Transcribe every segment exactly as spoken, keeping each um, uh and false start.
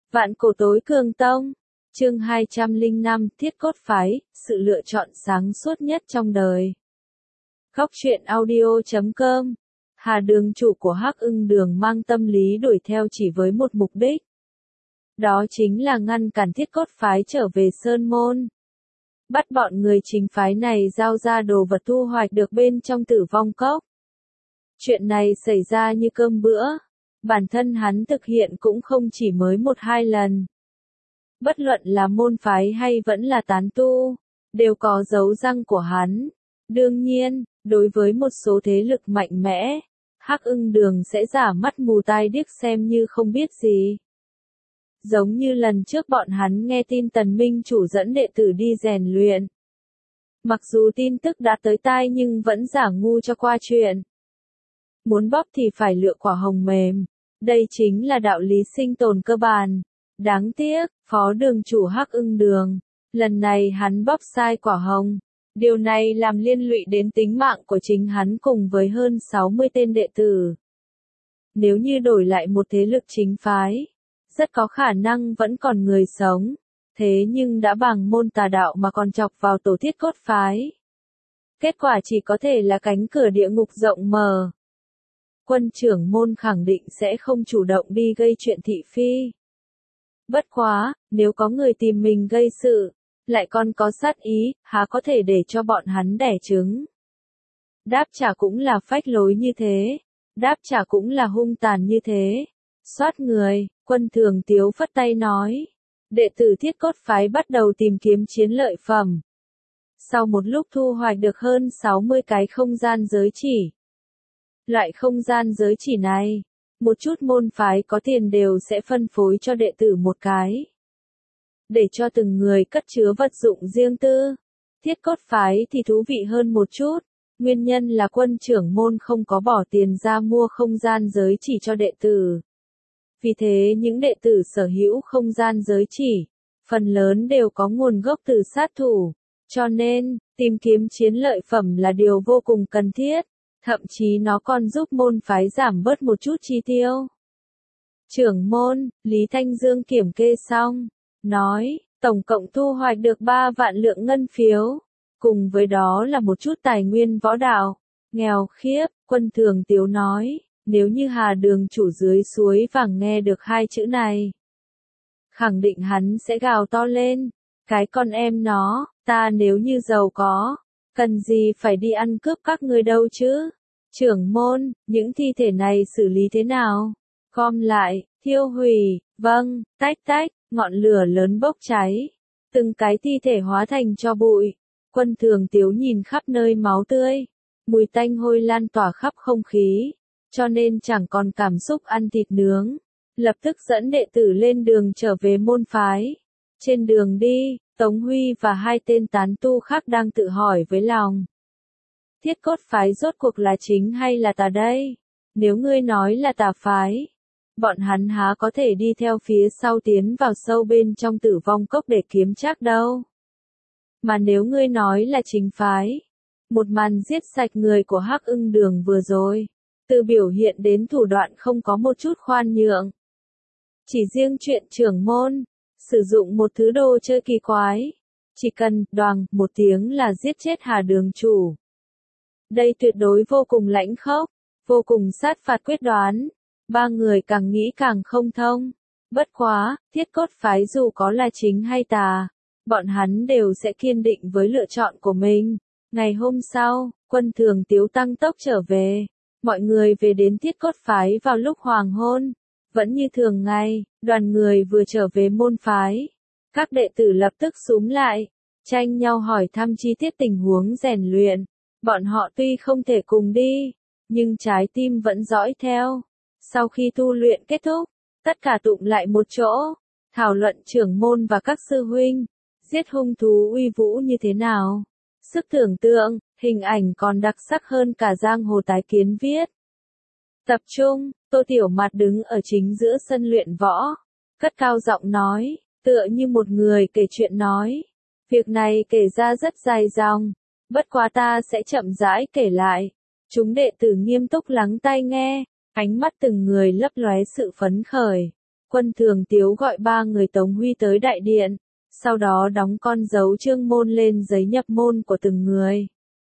Vạn cổ tối cường tông. Chương hai trăm lẻ năm, Thiết cốt phái, sự lựa chọn sáng suốt nhất trong đời. Góc truyện audio chấm com. Hà Đường chủ của Hắc Ưng Đường mang tâm lý đuổi theo chỉ với một mục đích. Đó chính là ngăn cản Thiết cốt phái trở về Sơn Môn. Bắt bọn người chính phái này giao ra đồ vật thu hoạch được bên trong Tử Vong Cốc. Chuyện này xảy ra như cơm bữa. Bản thân hắn thực hiện cũng không chỉ mới một hai lần. Bất luận là môn phái hay vẫn là tán tu, đều có dấu răng của hắn. Đương nhiên, đối với một số thế lực mạnh mẽ, Hắc Ưng Đường sẽ giả mắt mù tai điếc xem như không biết gì. Giống như lần trước bọn hắn nghe tin Tần Minh chủ dẫn đệ tử đi rèn luyện. Mặc dù tin tức đã tới tai nhưng vẫn giả ngu cho qua chuyện. Muốn bóp thì phải lựa quả hồng mềm. Đây chính là đạo lý sinh tồn cơ bản. Đáng tiếc, phó đường chủ Hắc Ưng Đường, lần này hắn bóp sai quả hồng. Điều này làm liên lụy đến tính mạng của chính hắn cùng với hơn sáu mươi tên đệ tử. Nếu như đổi lại một thế lực chính phái, rất có khả năng vẫn còn người sống. Thế nhưng đã bằng môn tà đạo mà còn chọc vào tổ Thiết cốt phái. Kết quả chỉ có thể là cánh cửa địa ngục rộng mở. Quân trưởng môn khẳng định sẽ không chủ động đi gây chuyện thị phi. Bất quá, nếu có người tìm mình gây sự, lại còn có sát ý, há có thể để cho bọn hắn đẻ trứng. Đáp trả cũng là phách lối như thế, đáp trả cũng là hung tàn như thế. Soát người, Quân Thường Tiếu phất tay nói. Đệ tử Thiết cốt phái bắt đầu tìm kiếm chiến lợi phẩm. Sau một lúc thu hoạch được hơn sáu mươi cái không gian giới chỉ. Loại không gian giới chỉ này, một chút môn phái có tiền đều sẽ phân phối cho đệ tử một cái. Để cho từng người cất chứa vật dụng riêng tư. Thiết cốt phái thì thú vị hơn một chút. Nguyên nhân là quân trưởng môn không có bỏ tiền ra mua không gian giới chỉ cho đệ tử. Vì thế những đệ tử sở hữu không gian giới chỉ, phần lớn đều có nguồn gốc từ sát thủ. Cho nên, tìm kiếm chiến lợi phẩm là điều vô cùng cần thiết. Thậm chí nó còn giúp môn phái giảm bớt một chút chi tiêu. Trưởng môn, Lý Thanh Dương kiểm kê xong, nói, tổng cộng thu hoạch được ba vạn lượng ngân phiếu, cùng với đó là một chút tài nguyên võ đạo. Nghèo khiếp, Quân Thường Tiếu nói, nếu như Hà Đường chủ dưới suối vàng nghe được hai chữ này, khẳng định hắn sẽ gào to lên, cái con em nó, ta nếu như giàu có, cần gì phải đi ăn cướp các ngươi đâu chứ? Trưởng môn, những thi thể này xử lý thế nào? Gom lại, thiêu hủy, vâng, tách tách, ngọn lửa lớn bốc cháy. Từng cái thi thể hóa thành tro bụi. Quân Thường Tiếu nhìn khắp nơi máu tươi. Mùi tanh hôi lan tỏa khắp không khí. Cho nên chẳng còn cảm xúc ăn thịt nướng. Lập tức dẫn đệ tử lên đường trở về môn phái. Trên đường đi, Tống Huy và hai tên tán tu khác đang tự hỏi với lòng. Thiết cốt phái rốt cuộc là chính hay là tà đây? Nếu ngươi nói là tà phái, bọn hắn há có thể đi theo phía sau tiến vào sâu bên trong Tử Vong Cốc để kiếm trác đâu. Mà nếu ngươi nói là chính phái, một màn giết sạch người của Hắc Ưng Đường vừa rồi, từ biểu hiện đến thủ đoạn không có một chút khoan nhượng. Chỉ riêng chuyện trưởng môn, sử dụng một thứ đồ chơi kỳ quái, chỉ cần đoàng một tiếng là giết chết Hà Đường chủ. Đây tuyệt đối vô cùng lãnh khốc, vô cùng sát phạt quyết đoán. Ba người càng nghĩ càng không thông. Bất quá, Thiết cốt phái dù có là chính hay tà, bọn hắn đều sẽ kiên định với lựa chọn của mình. Ngày hôm sau, Quân Thường Tiếu tăng tốc trở về. Mọi người về đến Thiết cốt phái vào lúc hoàng hôn. Vẫn như thường ngày, đoàn người vừa trở về môn phái. Các đệ tử lập tức xúm lại, tranh nhau hỏi thăm chi tiết tình huống rèn luyện. Bọn họ tuy không thể cùng đi, nhưng trái tim vẫn dõi theo. Sau khi tu luyện kết thúc, tất cả tụng lại một chỗ, thảo luận trưởng môn và các sư huynh, giết hung thú uy vũ như thế nào. Sức tưởng tượng, hình ảnh còn đặc sắc hơn cả giang hồ tái kiến viết. Tập trung, Tô Tiểu Mạt đứng ở chính giữa sân luyện võ, cất cao giọng nói, tựa như một người kể chuyện nói. Việc này kể ra rất dài dòng. Bất quá ta sẽ chậm rãi kể lại. Chúng đệ tử nghiêm túc lắng tai nghe, ánh mắt từng người lấp lóe sự phấn khởi. Quân Thường Tiếu gọi ba người Tống Huy tới đại điện, sau đó đóng con dấu chương môn lên giấy nhập môn của từng người.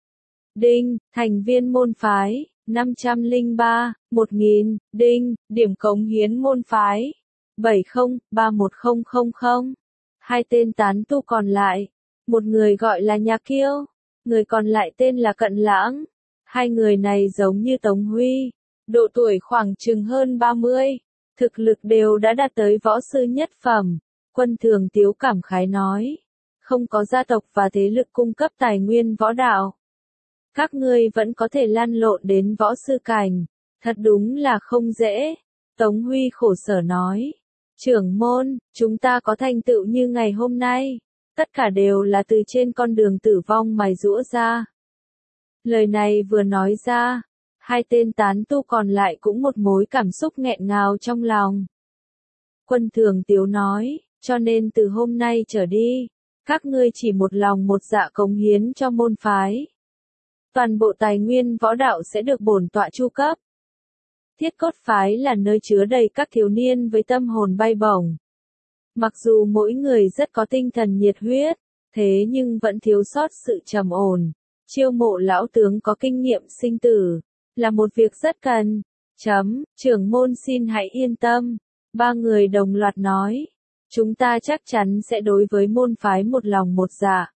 Đinh, thành viên môn phái, năm trăm lẻ ba, một nghìn, đinh, điểm cống hiến môn phái, bảy không, ba một không không không. Hai tên tán tu còn lại, một người gọi là Nhà Kiêu, người còn lại tên là Cận Lãng. Hai người này giống như Tống Huy, độ tuổi khoảng chừng hơn ba mươi, thực lực đều đã đạt tới võ sư nhất phẩm. Quân Thường Tiếu cảm khái nói, không có gia tộc và thế lực cung cấp tài nguyên võ đạo, các ngươi vẫn có thể lăn lộn đến võ sư cảnh, thật đúng là không dễ. Tống Huy khổ sở nói, trưởng môn, chúng ta có thành tựu như ngày hôm nay, tất cả đều là từ trên con đường tử vong mài giũa ra. Lời này vừa nói ra, hai tên tán tu còn lại cũng một mối cảm xúc nghẹn ngào trong lòng. Quân Thường Tiếu nói, cho nên từ hôm nay trở đi, các ngươi chỉ một lòng một dạ cống hiến cho môn phái. Toàn bộ tài nguyên võ đạo sẽ được bổn tọa chu cấp. Thiết Cốt phái là nơi chứa đầy các thiếu niên với tâm hồn bay bổng. Mặc dù mỗi người rất có tinh thần nhiệt huyết, thế nhưng vẫn thiếu sót sự trầm ổn. Chiêu mộ lão tướng có kinh nghiệm sinh tử, là một việc rất cần. Chấm, trưởng môn xin hãy yên tâm. Ba người đồng loạt nói, chúng ta chắc chắn sẽ đối với môn phái một lòng một dạ.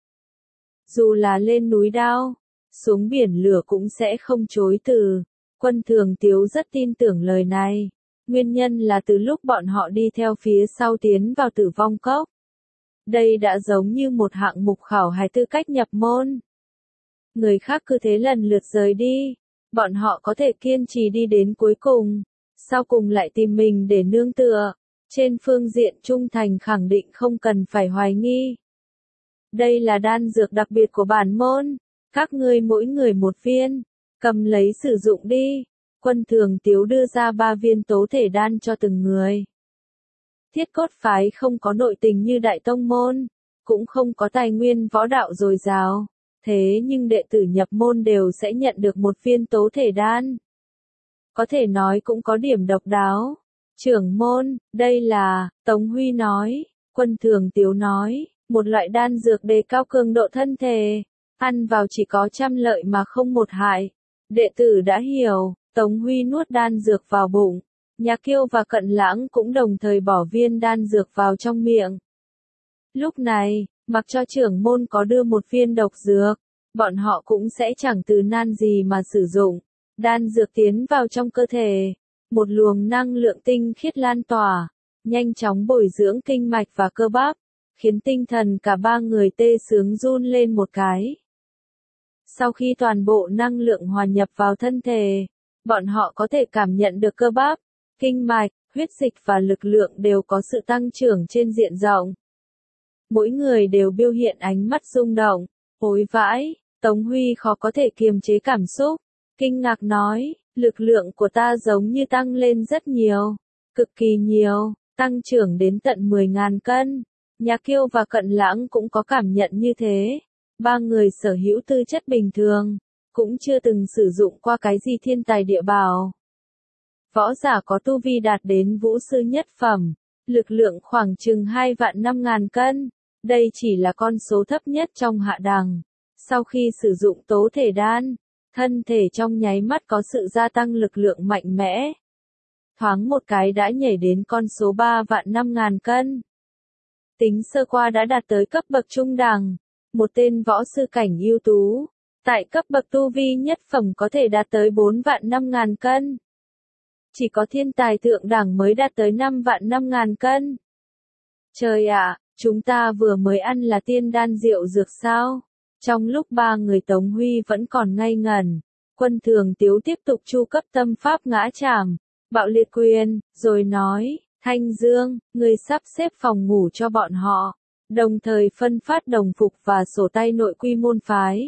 Dù là lên núi đao, xuống biển lửa cũng sẽ không chối từ. Quân Thường Tiếu rất tin tưởng lời này. Nguyên nhân là từ lúc bọn họ đi theo phía sau tiến vào Tử Vong Cốc. Đây đã giống như một hạng mục khảo hài tư cách nhập môn. Người khác cứ thế lần lượt rời đi, bọn họ có thể kiên trì đi đến cuối cùng, sau cùng lại tìm mình để nương tựa. Trên phương diện trung thành khẳng định không cần phải hoài nghi. Đây là đan dược đặc biệt của bản môn, các ngươi mỗi người một viên, cầm lấy sử dụng đi. Quân Thường Tiếu đưa ra ba viên tố thể đan cho từng người. Thiết Cốt phái không có nội tình như Đại Tông môn, cũng không có tài nguyên võ đạo dồi dào, thế nhưng đệ tử nhập môn đều sẽ nhận được một viên tố thể đan. Có thể nói cũng có điểm độc đáo. Trưởng môn, đây là, Tống Huy nói, Quân Thường Tiếu nói, một loại đan dược đề cao cường độ thân thể, ăn vào chỉ có trăm lợi mà không một hại. Đệ tử đã hiểu. Tống Huy nuốt đan dược vào bụng, Nhà Kiêu và Cận Lãng cũng đồng thời bỏ viên đan dược vào trong miệng. Lúc này, mặc cho trưởng môn có đưa một viên độc dược, bọn họ cũng sẽ chẳng từ nan gì mà sử dụng. Đan dược tiến vào trong cơ thể, một luồng năng lượng tinh khiết lan tỏa, nhanh chóng bồi dưỡng kinh mạch và cơ bắp, khiến tinh thần cả ba người tê sướng run lên một cái. Sau khi toàn bộ năng lượng hòa nhập vào thân thể, bọn họ có thể cảm nhận được cơ bắp, kinh mạch, huyết dịch và lực lượng đều có sự tăng trưởng trên diện rộng. Mỗi người đều biểu hiện ánh mắt rung động, ối vãi, Tống Huy khó có thể kiềm chế cảm xúc, kinh ngạc nói, lực lượng của ta giống như tăng lên rất nhiều, cực kỳ nhiều, tăng trưởng đến tận mười nghìn cân. Nhà Kiêu và Cận Lãng cũng có cảm nhận như thế. Ba người sở hữu tư chất bình thường, cũng chưa từng sử dụng qua cái gì thiên tài địa bảo. Võ giả có tu vi đạt đến vũ sư nhất phẩm, lực lượng khoảng chừng hai vạn năm ngàn cân, đây chỉ là con số thấp nhất trong hạ đẳng. Sau khi sử dụng tố thể đan, thân thể trong nháy mắt có sự gia tăng lực lượng mạnh mẽ. Thoáng một cái đã nhảy đến con số ba vạn năm ngàn cân. Tính sơ qua đã đạt tới cấp bậc trung đẳng, một tên võ sư cảnh ưu tú. Tại cấp bậc tu vi nhất phẩm có thể đạt tới bốn vạn năm ngàn cân. Chỉ có thiên tài thượng đẳng mới đạt tới năm vạn năm ngàn cân. Trời ạ, chúng ta vừa mới ăn là tiên đan rượu dược sao? Trong lúc ba người Tống Huy vẫn còn ngây ngẩn, Quân Thường Tiếu tiếp tục chu cấp tâm pháp ngã trảm, bạo liệt quyền, rồi nói, Thanh Dương, người sắp xếp phòng ngủ cho bọn họ, đồng thời phân phát đồng phục và sổ tay nội quy môn phái.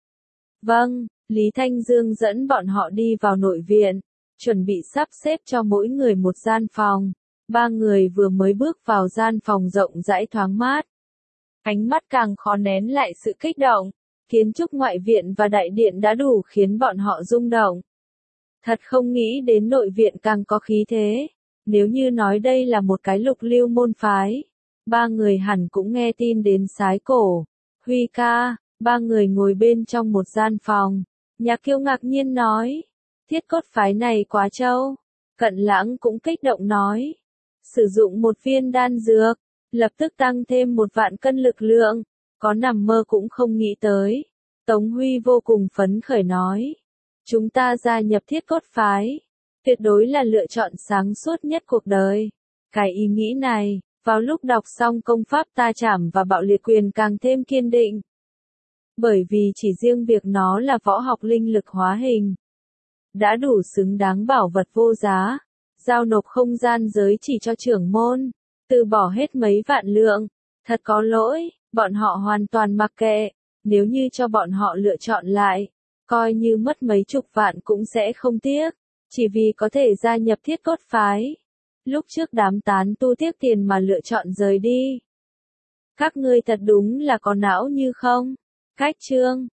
Vâng, Lý Thanh Dương dẫn bọn họ đi vào nội viện, chuẩn bị sắp xếp cho mỗi người một gian phòng. Ba người vừa mới bước vào gian phòng rộng rãi thoáng mát. Ánh mắt càng khó nén lại sự kích động. Kiến trúc ngoại viện và đại điện đã đủ khiến bọn họ rung động. Thật không nghĩ đến nội viện càng có khí thế. Nếu như nói đây là một cái lục lưu môn phái, ba người hẳn cũng nghe tin đến sái cổ. Huy ca, ba người ngồi bên trong một gian phòng. Nhạc Kiêu ngạc nhiên nói, thiết cốt phái này quá trâu. Cận Lãng cũng kích động nói, sử dụng một viên đan dược, lập tức tăng thêm một vạn cân lực lượng, có nằm mơ cũng không nghĩ tới. Tống Huy vô cùng phấn khởi nói, chúng ta gia nhập thiết cốt phái, tuyệt đối là lựa chọn sáng suốt nhất cuộc đời. Cái ý nghĩ này, vào lúc đọc xong công pháp ta chảm và bạo liệt quyền càng thêm kiên định. Bởi vì chỉ riêng việc nó là võ học linh lực hóa hình, đã đủ xứng đáng bảo vật vô giá, giao nộp không gian giới chỉ cho trưởng môn, từ bỏ hết mấy vạn lượng, thật có lỗi, bọn họ hoàn toàn mặc kệ, nếu như cho bọn họ lựa chọn lại, coi như mất mấy chục vạn cũng sẽ không tiếc, chỉ vì có thể gia nhập thiết cốt phái. Lúc trước đám tán tu tiếc tiền mà lựa chọn rời đi. Các ngươi thật đúng là có não như không? Cách chương